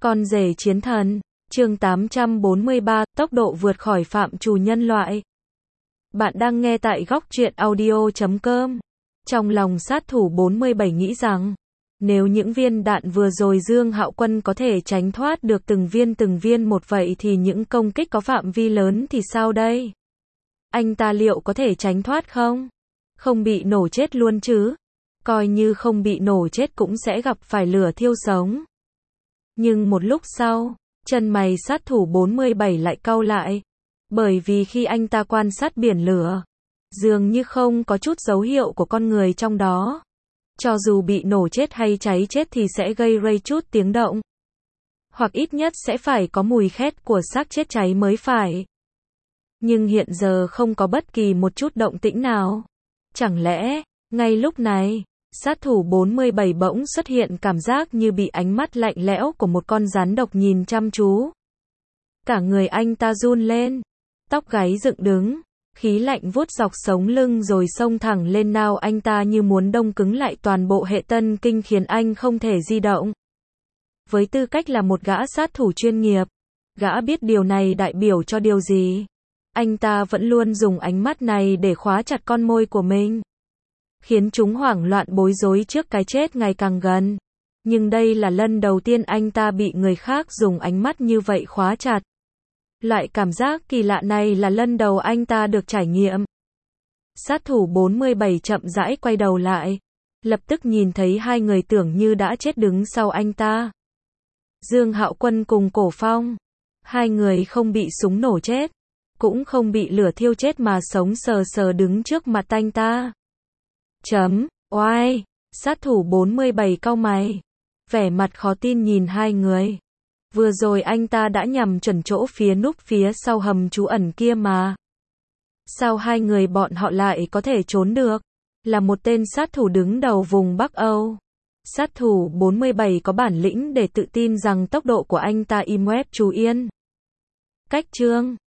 Con rể chiến thần, chương 843, tốc độ vượt khỏi phạm trù nhân loại. Bạn đang nghe tại góc truyện audio.com. Trong lòng sát thủ 47 nghĩ rằng, nếu những viên đạn vừa rồi Dương Hạo Quân có thể tránh thoát được từng viên một vậy thì những công kích có phạm vi lớn thì sao đây? Anh ta liệu có thể tránh thoát không? Không bị nổ chết luôn chứ? Coi như không bị nổ chết cũng sẽ gặp phải lửa thiêu sống. Nhưng một lúc sau, chân mày sát thủ 47 lại cau lại. Bởi vì khi anh ta quan sát biển lửa, dường như không có chút dấu hiệu của con người trong đó. Cho dù bị nổ chết hay cháy chết thì sẽ gây chút tiếng động. Hoặc ít nhất sẽ phải có mùi khét của xác chết cháy mới phải. Nhưng hiện giờ không có bất kỳ một chút động tĩnh nào. Chẳng lẽ, ngay lúc này, sát thủ 47 bỗng xuất hiện cảm giác như bị ánh mắt lạnh lẽo của một con rắn độc nhìn chăm chú. Cả người anh ta run lên, tóc gáy dựng đứng, khí lạnh vuốt dọc sống lưng rồi xông thẳng lên nao anh ta như muốn đông cứng lại toàn bộ hệ tân kinh khiến anh không thể di động. Với tư cách là một gã sát thủ chuyên nghiệp, gã biết điều này đại biểu cho điều gì. Anh ta vẫn luôn dùng ánh mắt này để khóa chặt con môi của mình, khiến chúng hoảng loạn bối rối trước cái chết ngày càng gần. Nhưng đây là lần đầu tiên anh ta bị người khác dùng ánh mắt như vậy khóa chặt. Loại cảm giác kỳ lạ này là lần đầu anh ta được trải nghiệm. Sát thủ 47 chậm rãi quay đầu lại, lập tức nhìn thấy hai người tưởng như đã chết đứng sau anh ta. Dương Hạo Quân cùng Cổ Phong. Hai người không bị súng nổ chết, cũng không bị lửa thiêu chết mà sống sờ sờ đứng trước mặt anh ta. Oai, sát thủ 47 cau mày, vẻ mặt khó tin nhìn hai người. Vừa rồi anh ta đã nhằm chuẩn chỗ phía núp phía sau hầm trú ẩn kia mà. Sao hai người bọn họ lại có thể trốn được? Là một tên sát thủ đứng đầu vùng Bắc Âu. Sát thủ 47 có bản lĩnh để tự tin rằng tốc độ của anh ta im web chú yên. Cách chương